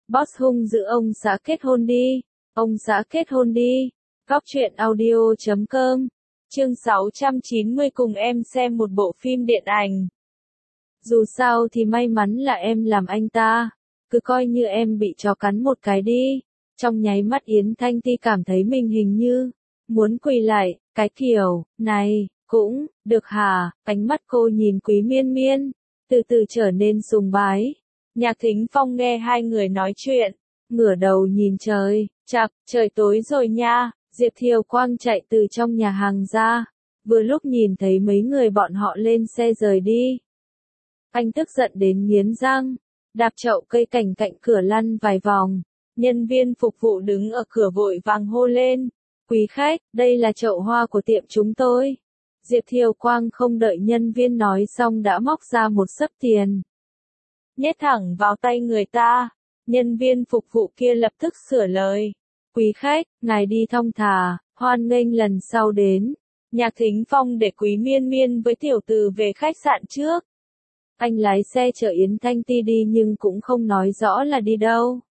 Boss hung dữ ông xã kết hôn đi. Ông xã kết hôn đi. Góc truyện audio.com. Chương 690 cùng em xem một bộ phim điện ảnh. Dù sao thì may mắn là em làm anh ta. Cứ coi như em bị chó cắn một cái đi. Trong nháy mắt Yến Thanh Ti cảm thấy mình hình như muốn quỳ lại, cái kiểu này cũng được hả? Ánh mắt cô nhìn Quý Miên Miên, từ từ trở nên sùng bái. Nhạc Thính Phong nghe hai người nói chuyện, ngửa đầu nhìn trời, chậc, trời tối rồi nha. Diệp Thiều Quang chạy từ trong nhà hàng ra, vừa lúc nhìn thấy mấy người bọn họ lên xe rời đi. Anh tức giận đến nghiến răng, đạp chậu cây cảnh cạnh cửa lăn vài vòng. Nhân viên phục vụ đứng ở cửa vội vàng hô lên, quý khách, đây là chậu hoa của tiệm chúng tôi. Diệp Thiều Quang không đợi nhân viên nói xong đã móc ra một xấp tiền, nhét thẳng vào tay người ta. Nhân viên phục vụ kia lập tức sửa lời, quý khách, ngài đi thong thả, hoan nghênh lần sau đến. Nhạc Thính Phong để Quý Miên Miên với tiểu từ về khách sạn trước. Anh lái xe chở Yến Thanh Ti đi nhưng cũng không nói rõ là đi đâu.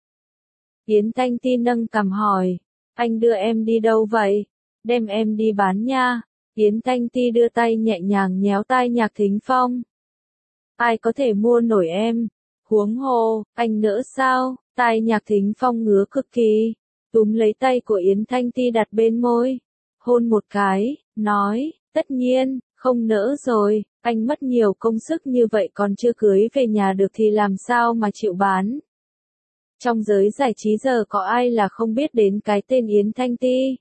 Yến Thanh Ti nâng cằm hỏi, anh đưa em đi đâu vậy? Đem em đi bán nha. Yến Thanh Ti đưa tay nhẹ nhàng nhéo tai Nhạc Thính Phong. Ai có thể mua nổi em? Huống hồ, anh nỡ sao? Tai Nhạc Thính Phong ngứa cực kỳ, túm lấy tay của Yến Thanh Ti đặt bên môi, hôn một cái, nói, tất nhiên, không nỡ rồi, anh mất nhiều công sức như vậy còn chưa cưới về nhà được thì làm sao mà chịu bán. Trong giới giải trí giờ có ai là không biết đến cái tên Yến Thanh Ti.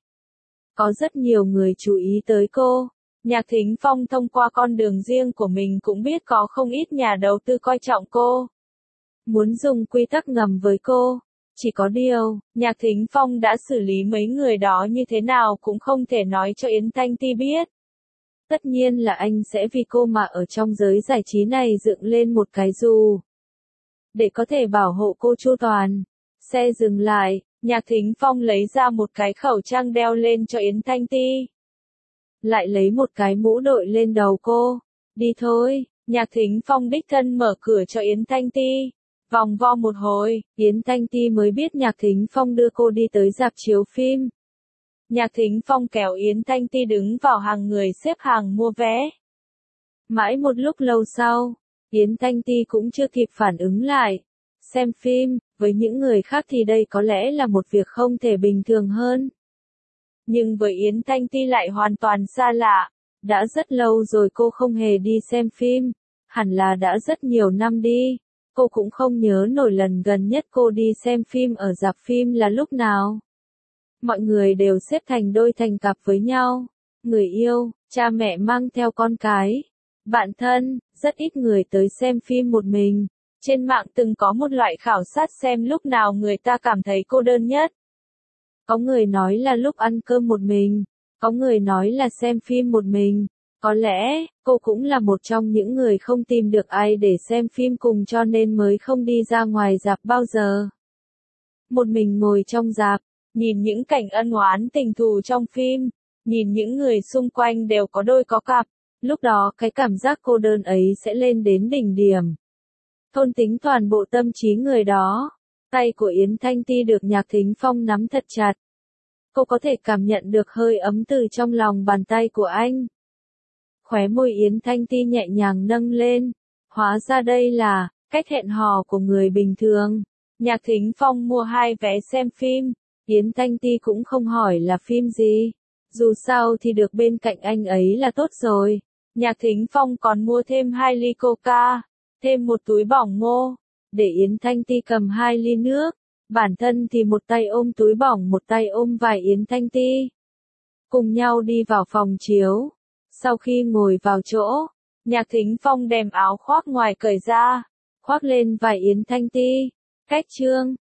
Có rất nhiều người chú ý tới cô. Nhạc Thính Phong thông qua con đường riêng của mình cũng biết có không ít nhà đầu tư coi trọng cô, muốn dùng quy tắc ngầm với cô. Chỉ có điều, Nhạc Thính Phong đã xử lý mấy người đó như thế nào cũng không thể nói cho Yến Thanh Ti biết. Tất nhiên là anh sẽ vì cô mà ở trong giới giải trí này dựng lên một cái dù, để có thể bảo hộ cô chu toàn. Xe dừng lại, Nhạc Thính Phong lấy ra một cái khẩu trang đeo lên cho Yến Thanh Ti. Lại lấy một cái mũ đội lên đầu cô. Đi thôi, Nhạc Thính Phong đích thân mở cửa cho Yến Thanh Ti. Vòng vo một hồi, Yến Thanh Ti mới biết Nhạc Thính Phong đưa cô đi tới rạp chiếu phim. Nhạc Thính Phong kéo Yến Thanh Ti đứng vào hàng người xếp hàng mua vé. Mãi một lúc lâu sau, Yến Thanh Ti cũng chưa kịp phản ứng lại. Xem phim, với những người khác thì đây có lẽ là một việc không thể bình thường hơn. Nhưng với Yến Thanh Ti lại hoàn toàn xa lạ. Đã rất lâu rồi cô không hề đi xem phim. Hẳn là đã rất nhiều năm đi. Cô cũng không nhớ nổi lần gần nhất cô đi xem phim ở rạp phim là lúc nào. Mọi người đều xếp thành đôi thành cặp với nhau. Người yêu, cha mẹ mang theo con cái, bạn thân, rất ít người tới xem phim một mình. Trên mạng từng có một loại khảo sát xem lúc nào người ta cảm thấy cô đơn nhất. Có người nói là lúc ăn cơm một mình, có người nói là xem phim một mình. Có lẽ, cô cũng là một trong những người không tìm được ai để xem phim cùng cho nên mới không đi ra ngoài rạp bao giờ. Một mình ngồi trong rạp, nhìn những cảnh ân oán tình thù trong phim, nhìn những người xung quanh đều có đôi có cặp, lúc đó cái cảm giác cô đơn ấy sẽ lên đến đỉnh điểm. Thôn tính toàn bộ tâm trí người đó. Tay của Yến Thanh Ti được Nhạc Thính Phong nắm thật chặt. Cô có thể cảm nhận được hơi ấm từ trong lòng bàn tay của anh. Khóe môi Yến Thanh Ti nhẹ nhàng nâng lên. Hóa ra đây là cách hẹn hò của người bình thường. Nhạc Thính Phong mua 2 vé xem phim. Yến Thanh Ti cũng không hỏi là phim gì. Dù sao thì được bên cạnh anh ấy là tốt rồi. Nhạc Thính Phong còn mua thêm 2 ly coca, thêm một túi bỏng ngô, để Yến Thanh Ti cầm 2 ly nước. Bản thân thì một tay ôm túi bỏng một tay ôm vai Yến Thanh Ti. Cùng nhau đi vào phòng chiếu. Sau khi ngồi vào chỗ, Nhạc Thính Phong đem áo khoác ngoài cởi ra, khoác lên vai Yến Thanh Ti. Cách trương,